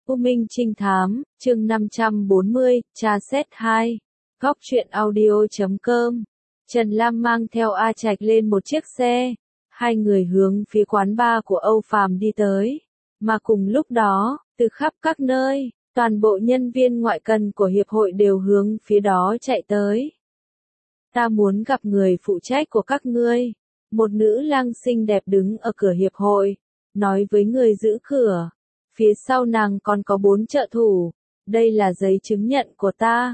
U Minh Trinh Thám, chương 540, tra xét 2. Góc truyện audio.com. Trần Lam mang theo A Trạch lên một chiếc xe. Hai người hướng phía quán bar của Âu Phàm đi tới. Mà cùng lúc đó, từ khắp các nơi, toàn bộ nhân viên ngoại cần của hiệp hội đều hướng phía đó chạy tới. Ta muốn gặp người phụ trách của các ngươi. Một nữ lang xinh đẹp đứng ở cửa hiệp hội, nói với người giữ cửa. Phía sau nàng còn có 4 trợ thủ. Đây là giấy chứng nhận của ta.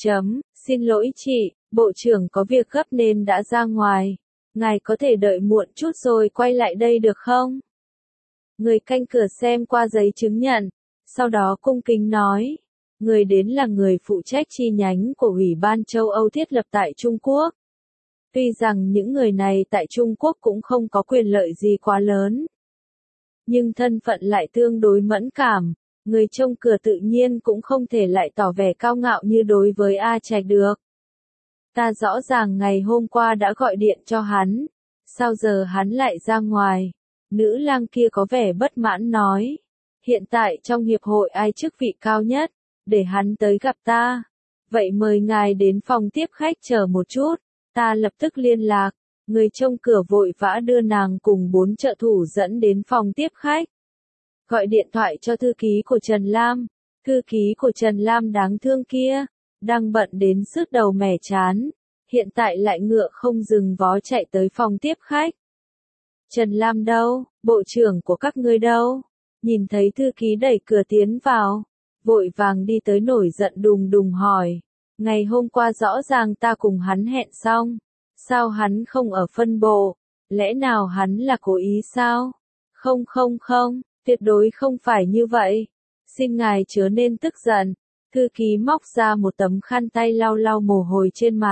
Xin lỗi chị, bộ trưởng có việc gấp nên đã ra ngoài. Ngài có thể đợi muộn chút rồi quay lại đây được không? Người canh cửa xem qua giấy chứng nhận, sau đó cung kính nói. Người đến là người phụ trách chi nhánh của Ủy ban châu Âu thiết lập tại Trung Quốc. Tuy rằng những người này tại Trung Quốc cũng không có quyền lợi gì quá lớn, nhưng thân phận lại tương đối mẫn cảm, người trông cửa tự nhiên cũng không thể lại tỏ vẻ cao ngạo như đối với A Trạch được. Ta rõ ràng ngày hôm qua đã gọi điện cho hắn, sao giờ hắn lại ra ngoài? Nữ lang kia có vẻ bất mãn nói. Hiện tại trong hiệp hội ai chức vị cao nhất, để hắn tới gặp ta. Vậy mời ngài đến phòng tiếp khách chờ một chút, ta lập tức liên lạc. Người trông cửa vội vã đưa nàng cùng 4 trợ thủ dẫn đến phòng tiếp khách. Gọi điện thoại cho thư ký của Trần Lam. Thư ký của Trần Lam đáng thương kia, đang bận đến sứt đầu mẻ chán. Hiện tại lại ngựa không dừng vó chạy tới phòng tiếp khách. Trần Lam đâu? Bộ trưởng của các ngươi đâu? Nhìn thấy thư ký đẩy cửa tiến vào, vội vàng đi tới nổi giận đùng đùng hỏi. Ngày hôm qua rõ ràng ta cùng hắn hẹn xong. Sao hắn không ở phân bộ? Lẽ nào hắn là cố ý sao? Không, tuyệt đối không phải như vậy. Xin ngài chớ nên tức giận. Thư ký móc ra một tấm khăn tay lau lau mồ hôi trên mặt.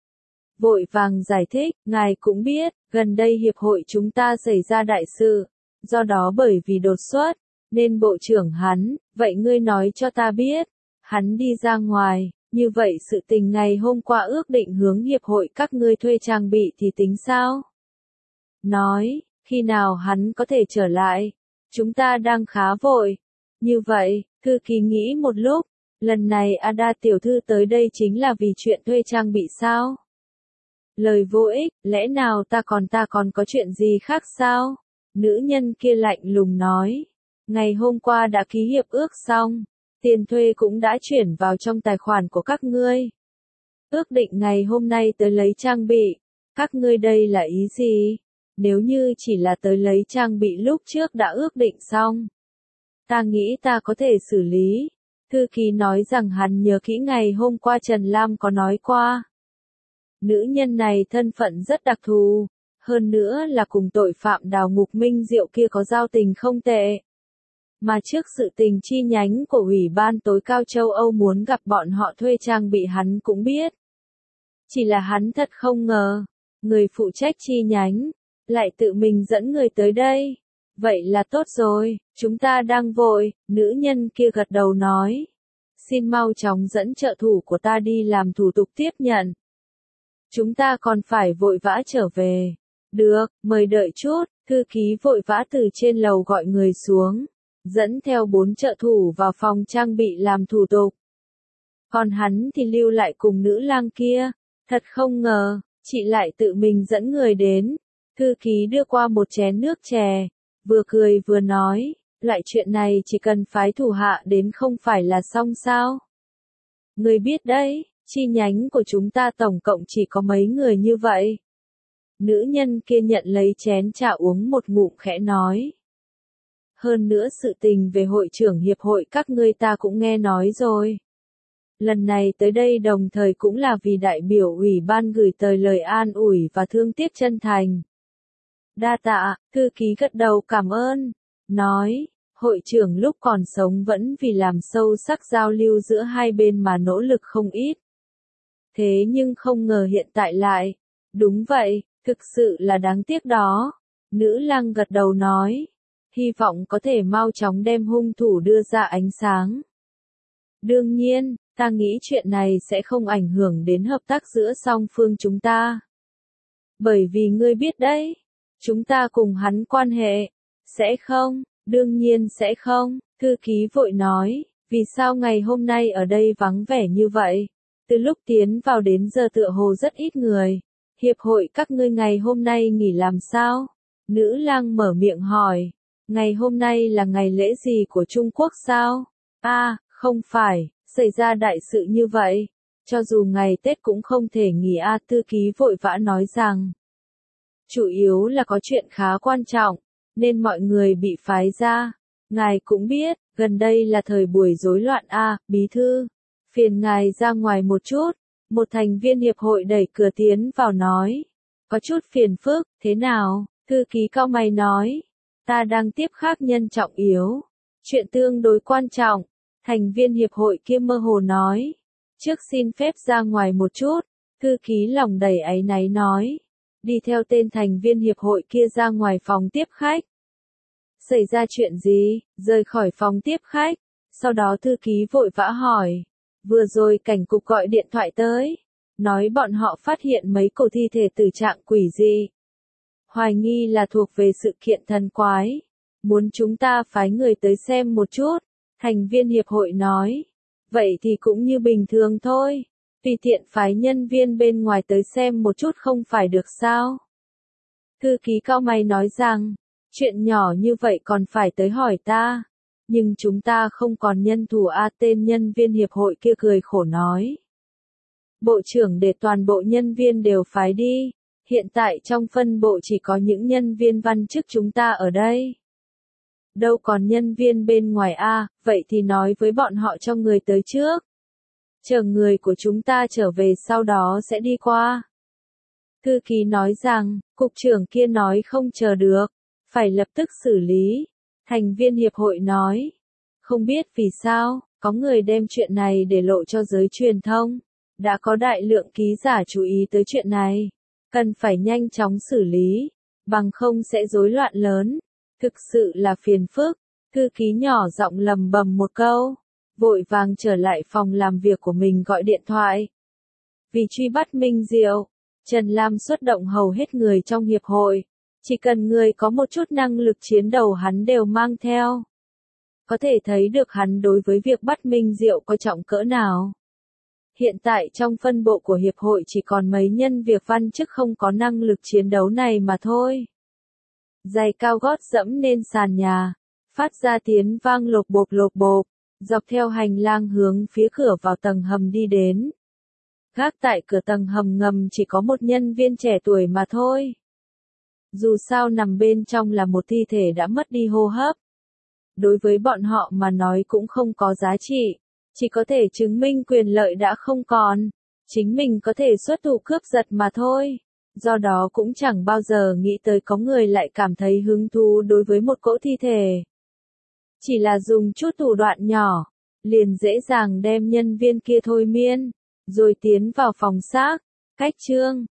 Vội vàng giải thích, ngài cũng biết, gần đây hiệp hội chúng ta xảy ra đại sự. Do đó bởi vì đột xuất, nên bộ trưởng hắn, vậy ngươi nói cho ta biết. Hắn đi ra ngoài. Như vậy sự tình ngày hôm qua ước định hướng hiệp hội các ngươi thuê trang bị thì tính sao? Nói, khi nào hắn có thể trở lại? Chúng ta đang khá vội. Như vậy, thư ký nghĩ một lúc, lần này Ada tiểu thư tới đây chính là vì chuyện thuê trang bị sao? Lời vô ích, lẽ nào ta còn có chuyện gì khác sao? Nữ nhân kia lạnh lùng nói. Ngày hôm qua đã ký hiệp ước xong. Tiền thuê cũng đã chuyển vào trong tài khoản của các ngươi. Ước định ngày hôm nay tới lấy trang bị. Các ngươi đây là ý gì? Nếu như chỉ là tới lấy trang bị lúc trước đã ước định xong, ta nghĩ ta có thể xử lý. Thư ký nói rằng hắn nhớ kỹ ngày hôm qua Trần Lam có nói qua. Nữ nhân này thân phận rất đặc thù, hơn nữa là cùng tội phạm đào ngục Minh Diệu kia có giao tình không tệ. Mà trước sự tình chi nhánh của Ủy ban tối cao châu Âu muốn gặp bọn họ thuê trang bị hắn cũng biết. Chỉ là hắn thật không ngờ, người phụ trách chi nhánh, lại tự mình dẫn người tới đây. Vậy là tốt rồi, chúng ta đang vội, nữ nhân kia gật đầu nói. Xin mau chóng dẫn trợ thủ của ta đi làm thủ tục tiếp nhận. Chúng ta còn phải vội vã trở về. Được, mời đợi chút, thư ký vội vã từ trên lầu gọi người xuống. Dẫn theo 4 trợ thủ vào phòng trang bị làm thủ tục. Còn hắn thì lưu lại cùng nữ lang kia. Thật không ngờ, chị lại tự mình dẫn người đến. Thư ký đưa qua một chén nước chè, vừa cười vừa nói, loại chuyện này chỉ cần phái thủ hạ đến không phải là xong sao? Người biết đấy, chi nhánh của chúng ta tổng cộng chỉ có mấy người như vậy. Nữ nhân kia nhận lấy chén trà uống một ngụm khẽ nói. Hơn nữa sự tình về hội trưởng hiệp hội các ngươi ta cũng nghe nói rồi. Lần này tới đây đồng thời cũng là vì đại biểu ủy ban gửi tới lời an ủi và thương tiếc chân thành. Đa tạ, thư ký gật đầu cảm ơn. Nói, hội trưởng lúc còn sống vẫn vì làm sâu sắc giao lưu giữa hai bên mà nỗ lực không ít. Thế nhưng không ngờ hiện tại lại. Đúng vậy, thực sự là đáng tiếc đó. Nữ lang gật đầu nói. Hy vọng có thể mau chóng đem hung thủ đưa ra ánh sáng. Đương nhiên, ta nghĩ chuyện này sẽ không ảnh hưởng đến hợp tác giữa song phương chúng ta. Bởi vì ngươi biết đấy, chúng ta cùng hắn quan hệ, sẽ không, Đương nhiên sẽ không, thư ký vội nói, vì sao ngày hôm nay ở đây vắng vẻ như vậy? Từ lúc tiến vào đến giờ tựa hồ rất ít người. Hiệp hội các ngươi ngày hôm nay nghỉ làm sao? Nữ lang mở miệng hỏi, ngày hôm nay là ngày lễ gì của Trung Quốc sao? Không phải, xảy ra đại sự như vậy. Cho dù ngày Tết cũng không thể nghỉ thư ký vội vã nói rằng. Chủ yếu là có chuyện khá quan trọng, nên mọi người bị phái ra. Ngài cũng biết, gần đây là thời buổi rối loạn bí thư. Phiền ngài ra ngoài một chút. Một thành viên hiệp hội đẩy cửa tiến vào nói. Có chút phiền phức, thế nào? Thư ký cau mày nói. Ta đang tiếp khách nhân trọng yếu. Chuyện tương đối quan trọng. Thành viên hiệp hội kia mơ hồ nói. Trước xin phép ra ngoài một chút. Thư ký lòng đầy áy náy nói. Đi theo tên thành viên hiệp hội kia ra ngoài phòng tiếp khách. Xảy ra chuyện gì? Rời khỏi phòng tiếp khách. Sau đó thư ký vội vã hỏi. Vừa rồi cảnh cục gọi điện thoại tới. Nói bọn họ phát hiện mấy cổ thi thể tử trạng quỷ dị. Hoài nghi là thuộc về sự kiện thần quái. Muốn chúng ta phái người tới xem một chút. Thành viên hiệp hội nói. Vậy thì cũng như bình thường thôi. Tùy tiện phái nhân viên bên ngoài tới xem một chút không phải được sao? Thư ký cau mày nói rằng. Chuyện nhỏ như vậy còn phải tới hỏi ta. Nhưng chúng ta không còn nhân thủ tên nhân viên hiệp hội kia cười khổ nói. Bộ trưởng để toàn bộ nhân viên đều phái đi. Hiện tại trong phân bộ chỉ có những nhân viên văn chức chúng ta ở đây. Đâu còn nhân viên bên ngoài vậy thì nói với bọn họ cho người tới trước. Chờ người của chúng ta trở về sau đó sẽ đi qua. Thư ký nói rằng, cục trưởng kia nói không chờ được. Phải lập tức xử lý. Thành viên hiệp hội nói. Không biết vì sao, có người đem chuyện này để lộ cho giới truyền thông. Đã có đại lượng ký giả chú ý tới chuyện này. Cần phải nhanh chóng xử lý. Bằng không sẽ rối loạn lớn. Thực sự là phiền phức. Thư ký nhỏ giọng lầm bầm một câu. Vội vàng trở lại phòng làm việc của mình gọi điện thoại. Vì truy bắt Minh Diệu, Trần Lam xuất động hầu hết người trong hiệp hội. Chỉ cần người có một chút năng lực chiến đấu hắn đều mang theo. Có thể thấy được hắn đối với việc bắt Minh Diệu có trọng cỡ nào. Hiện tại trong phân bộ của hiệp hội chỉ còn mấy nhân việc văn chức không có năng lực chiến đấu này mà thôi. Giày cao gót dẫm lên sàn nhà, phát ra tiếng vang lộp bộp, dọc theo hành lang hướng phía cửa vào tầng hầm đi đến. Gác tại cửa tầng hầm ngầm chỉ có một nhân viên trẻ tuổi mà thôi. Dù sao nằm bên trong là một thi thể đã mất đi hô hấp. Đối với bọn họ mà nói cũng không có giá trị, chỉ có thể chứng minh quyền lợi đã không còn, chính mình có thể xuất thủ cướp giật mà thôi. Do đó cũng chẳng bao giờ nghĩ tới có người lại cảm thấy hứng thú đối với một cỗ thi thể. Chỉ là dùng chút thủ đoạn nhỏ, liền dễ dàng đem nhân viên kia thôi miên, rồi tiến vào phòng xác. Cách chương